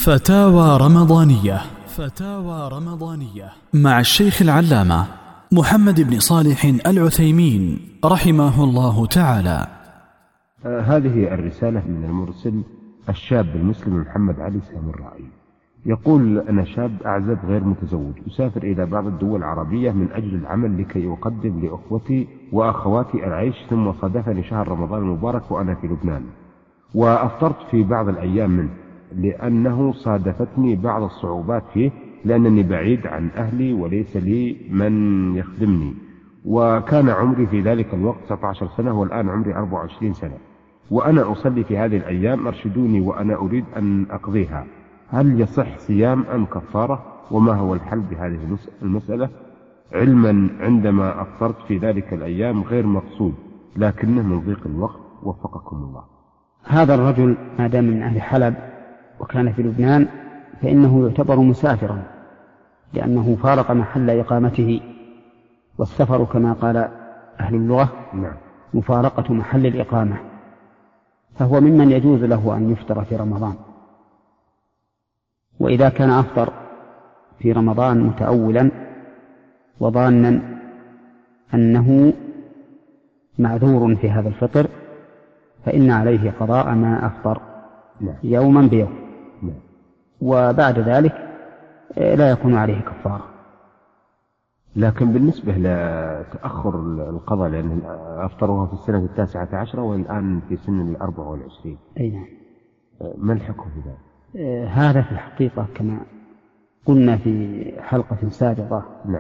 فتاوى رمضانية. فتاوى رمضانية مع الشيخ العلامة محمد بن صالح العثيمين رحمه الله تعالى. هذه الرسالة من المرسل الشاب المسلم محمد علي سامراء. يقول: أنا شاب أعزب غير متزوج، أسافر إلى بعض الدول العربية من أجل العمل لكي أقدم لأخوتي وأخواتي العيش، ثم صادفني شهر رمضان المبارك وأنا في لبنان، وأفطرت في بعض الأيام منه لأنه صادفتني بعض الصعوبات فيه، لأنني بعيد عن أهلي وليس لي من يخدمني، وكان عمري في ذلك الوقت 19 سنة والآن عمري 24 سنة، وأنا أصلي في هذه الأيام، أرشدوني وأنا أريد أن أقضيها، هل يصح صيام أم كفارة؟ وما هو الحل بهذه المسألة؟ علما عندما أفطرت في ذلك الأيام غير مقصود، لكنه من ضيق الوقت، وفقكم الله. هذا الرجل ما دام من أهل حلب وكان في لبنان فإنه يعتبر مسافرا، لأنه فارق محل إقامته، والسفر كما قال أهل اللغة مفارقة محل الإقامة، فهو ممن يجوز له أن يفطر في رمضان. وإذا كان أفطر في رمضان متأولا وظانا أنه معذور في هذا الفطر فإن عليه قضاء ما أفطر يوما بيوم، وبعد ذلك لا يكون عليه كفارة. لكن بالنسبة لتأخر القضاء، لأن أفطرها في السنة 19 والآن في سن 24، أي نعم، ما الحكم في ذلك؟ هذا في الحقيقة كما قلنا في حلقة سابقة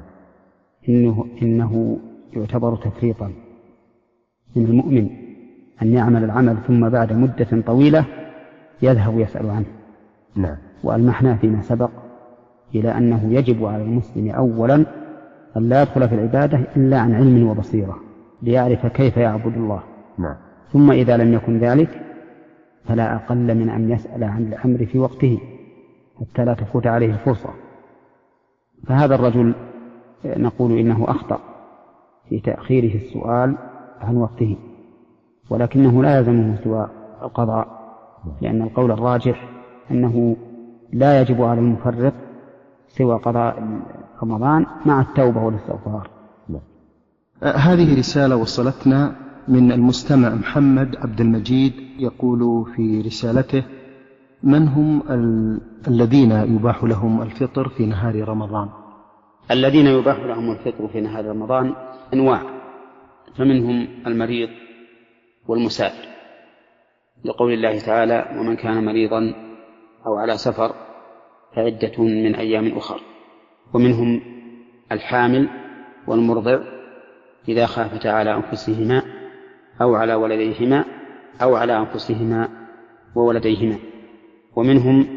إنه يعتبر تفريطا من المؤمن أن يعمل العمل ثم بعد مدة طويلة يذهب يسأل عنه. وألمحنا فيما سبق إلى أنه يجب على المسلم أولا أن لا يدخل في العبادة إلا عن علم وبصيرة ليعرف كيف يعبد الله. ثم إذا لم يكن ذلك فلا أقل من أن يسأل عن الأمر في وقته حتى لا تفوت عليه الفرصة. فهذا الرجل نقول إنه أخطأ في تأخيره السؤال عن وقته، ولكنه لا يلزمه سوى القضاء، لأن القول الراجح أنه لا يجب على المفرط سوى قضاء رمضان مع التوبة والاستغفار. هذه رسالة وصلتنا من المستمع محمد عبد المجيد، يقول في رسالته: من هم الذين يباح لهم الفطر في نهار رمضان؟ الذين يباح لهم الفطر في نهار رمضان أنواع، فمنهم المريض والمسافر، لقول الله تعالى: ومن كان مريضا أو على سفر فعدة من أيام أخر. ومنهم الحامل والمرضع إذا خافتا على أنفسهما أو على ولديهما أو على أنفسهما وولديهما. ومنهم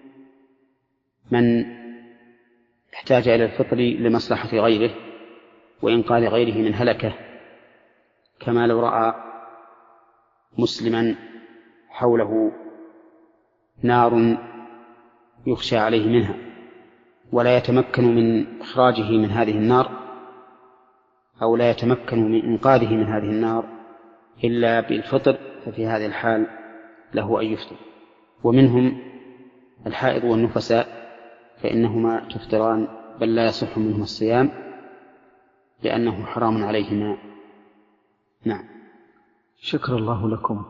من احتاج إلى الفطر لمصلحة غيره وإنقاذ غيره من هلكه، كما لو رأى مسلما حوله نار يخشى عليه منها ولا يتمكن من إخراجه من هذه النار، أو لا يتمكن من إنقاذه من هذه النار إلا بالفطر، ففي هذه الحال له أن يفطر. ومنهم الحائض والنفساء، فإنهما تفطران بل لا يصح منهما الصيام لأنه حرام عليهما. شكر الله لكم.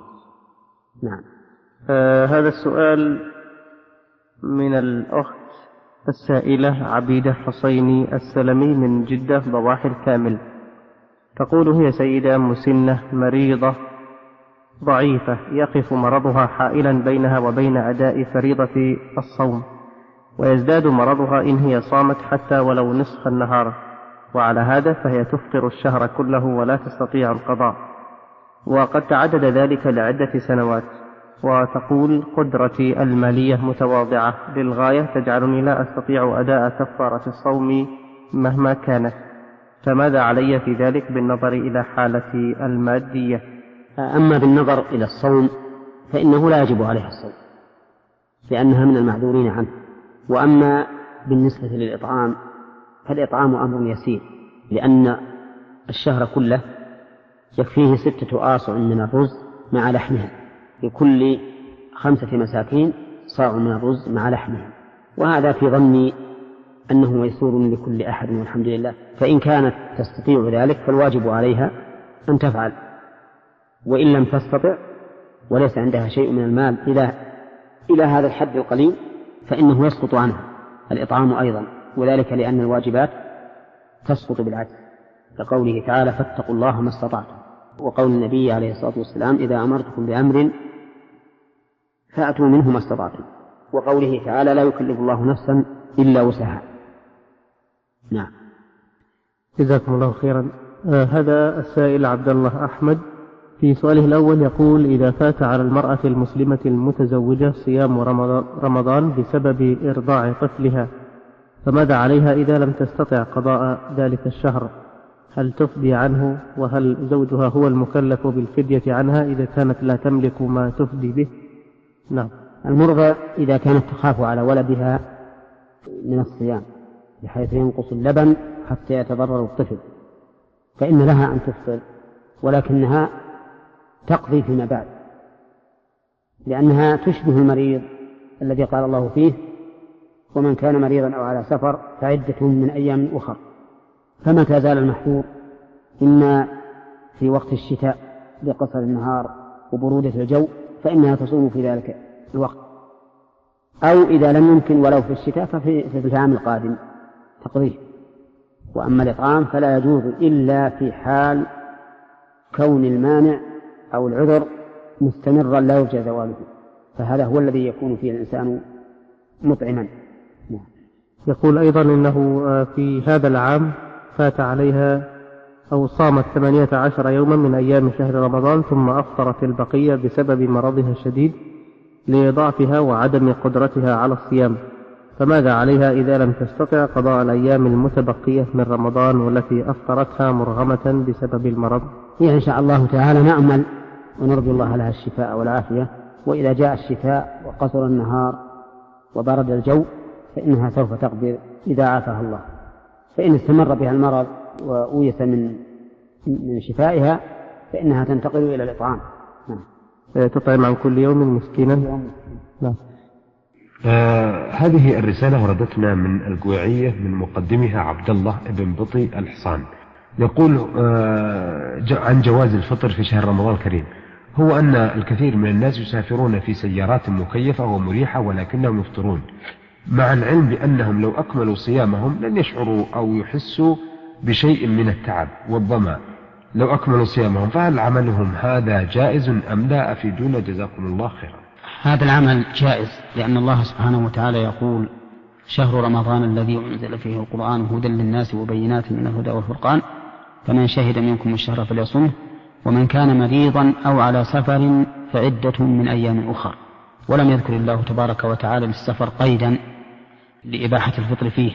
هذا السؤال من الأخت السائلة عبيدة حسيني السلمي من جدة ضواحي الكامل. تقول: هي سيدة مسنة مريضة ضعيفة يقف مرضها حائلا بينها وبين أداء فريضة الصوم، ويزداد مرضها إن هي صامت حتى ولو نصف النهار، وعلى هذا فهي تفطر الشهر كله ولا تستطيع القضاء، وقد تعدد ذلك لعدة سنوات. وتقول: قدرتي المالية متواضعة للغاية تجعلني لا أستطيع أداء كفارة الصوم مهما كانت، فماذا علي في ذلك بالنظر إلى حالتي المادية؟ أما بالنظر إلى الصوم فإنه لا يجب عليها الصوم لأنها من المعذورين عنه. وأما بالنسبة للإطعام فالإطعام أمر يسير، لأن الشهر كله يكفيه 6 آصع من الرز مع لحمها لكل 5 مساكين صاع من الرز مع لحمه، وهذا في ظني أنه ميسور لكل أحد والحمد لله. فإن كانت تستطيع ذلك فالواجب عليها أن تفعل، وإن لم تستطع وليس عندها شيء من المال إلى هذا الحد القليل فإنه يسقط عنها الإطعام أيضا، وذلك لأن الواجبات تسقط بالعكس، كقوله تعالى فاتقوا الله ما استطعتم، وقول النبي عليه الصلاة والسلام إذا أمرتكم بأمر فأتوا منه ما استطعتم، وقوله تعالى لا يكلف الله نفسا إلا وسعها. نعم. جزاكم الله خيرا. هذا السائل عبد الله أحمد في سؤاله الأول يقول: إذا فات على المرأة المسلمة المتزوجة صيام رمضان بسبب إرضاع طفلها، فماذا عليها إذا لم تستطع قضاء ذلك الشهر؟ هل تفدي عنه؟ وهل زوجها هو المكلف بالفدية عنها إذا كانت لا تملك ما تفدي به؟ نعم. المرضى إذا كانت تخاف على ولدها من الصيام بحيث ينقص اللبن حتى يتضرر الطفل فإن لها أن تفطر، ولكنها تقضي فيما بعد، لأنها تشبه المريض الذي قال الله فيه ومن كان مريضا أو على سفر فعدة من أيام أخر. فمتى زال المحظور إما في وقت الشتاء لقصر النهار وبرودة الجو فإنها تصوم في ذلك الوقت، أو إذا لم يمكن ولو في الشتاء ففي العام القادم تقضيه. وأما الإطعام فلا يجوز إلا في حال كون المانع أو العذر مستمرا لا يرجى زواله، فهذا هو الذي يكون فيه الإنسان مطعما. يقول أيضا إنه في هذا العام فات عليها أو صامت 18 يوما من أيام شهر رمضان ثم أفطرت البقية بسبب مرضها الشديد لضعفها وعدم قدرتها على الصيام، فماذا عليها إذا لم تستطع قضاء الأيام المتبقية من رمضان والتي أفطرتها مرغمة بسبب المرض؟ إن شاء الله تعالى نأمل ونرجو الله لها الشفاء والعافية، وإذا جاء الشفاء وقصر النهار وبرد الجو فإنها سوف تقدر إذا عافاها الله. فإن استمر بها المرض وأويس من شفائها فإنها تنتقل إلى الإطعام. تطعم عن كل يوم مسكينا. نعم. هذه الرسالة وردتنا من القويعية من مقدمها عبد الله بن بطي الحصان، يقول عن جواز الفطر في شهر رمضان الكريم. هو أن الكثير من الناس يسافرون في سيارات مكيفة ومريحة ولكنهم يفطرون، مع العلم بأنهم لو أكملوا صيامهم لن يشعروا أو يحسوا بشيء من التعب والظمأ لو أكملوا صيامهم، فهل عملهم هذا جائز أم لا؟ أفيدونا جزاكم الله خيرا. هذا العمل جائز، لأن الله سبحانه وتعالى يقول شهر رمضان الذي أنزل فيه القرآن هدى للناس وبينات من الهدى والفرقان فمن شهد منكم الشهر فليصمه ومن كان مريضا أو على سفر فعدة من أيام أخر. ولم يذكر الله تبارك وتعالى للسفر قيدا لإباحة الفطر فيه،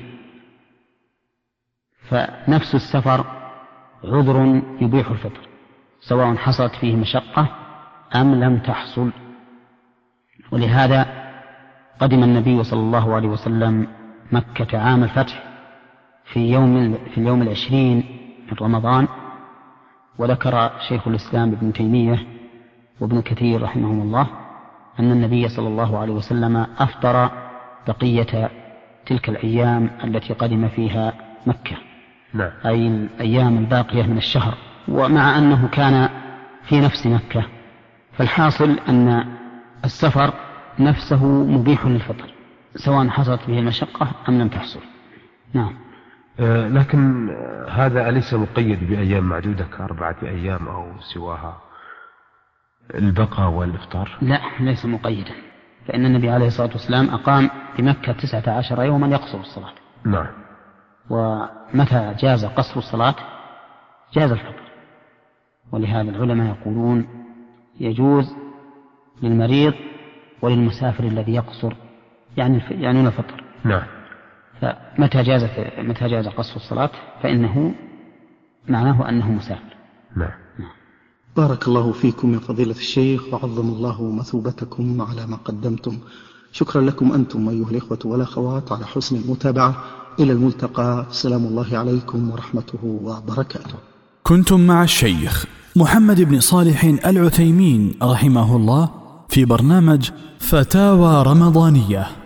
فنفس السفر عذر يبيح الفطر سواء حصلت فيه مشقة أم لم تحصل. ولهذا قدم النبي صلى الله عليه وسلم مكة عام الفتح في اليوم 20 من رمضان، وذكر شيخ الإسلام ابن تيمية وابن كثير رحمهم الله أن النبي صلى الله عليه وسلم أفطر بقية تلك الأيام التي قدم فيها مكة. نعم. أي الأيام الباقية من الشهر، ومع أنه كان في نفس مكة، فالحاصل أن السفر نفسه مبيح للفطر سواء حصلت به المشقة أم لم تحصل. نعم. لكن هذا أليس مقيد بأيام معدودة ك4 أيام أو سواها البقاء والإفطار؟ لا، ليس مقيدا، فإن النبي عليه الصلاة والسلام أقام بمكة 19 يوما يقصر الصلاة. نعم. ومتى جاز قصر الصلاة جاز الفطر، ولهذا العلماء يقولون يجوز للمريض وللمسافر الذي يقصر يعني الفطر. نعم. فمتى جاز قصر الصلاة فإنه معناه أنه مسافر. نعم. بارك الله فيكم يا فضيلة الشيخ وعظم الله مثوبتكم على ما قدمتم. شكرا لكم أنتم أيها الإخوة والأخوات على حسن المتابعة. إلى الملتقى، سلام الله عليكم ورحمته وبركاته. كنتم مع الشيخ محمد بن صالح العثيمين رحمه الله في برنامج فتاوى رمضانية.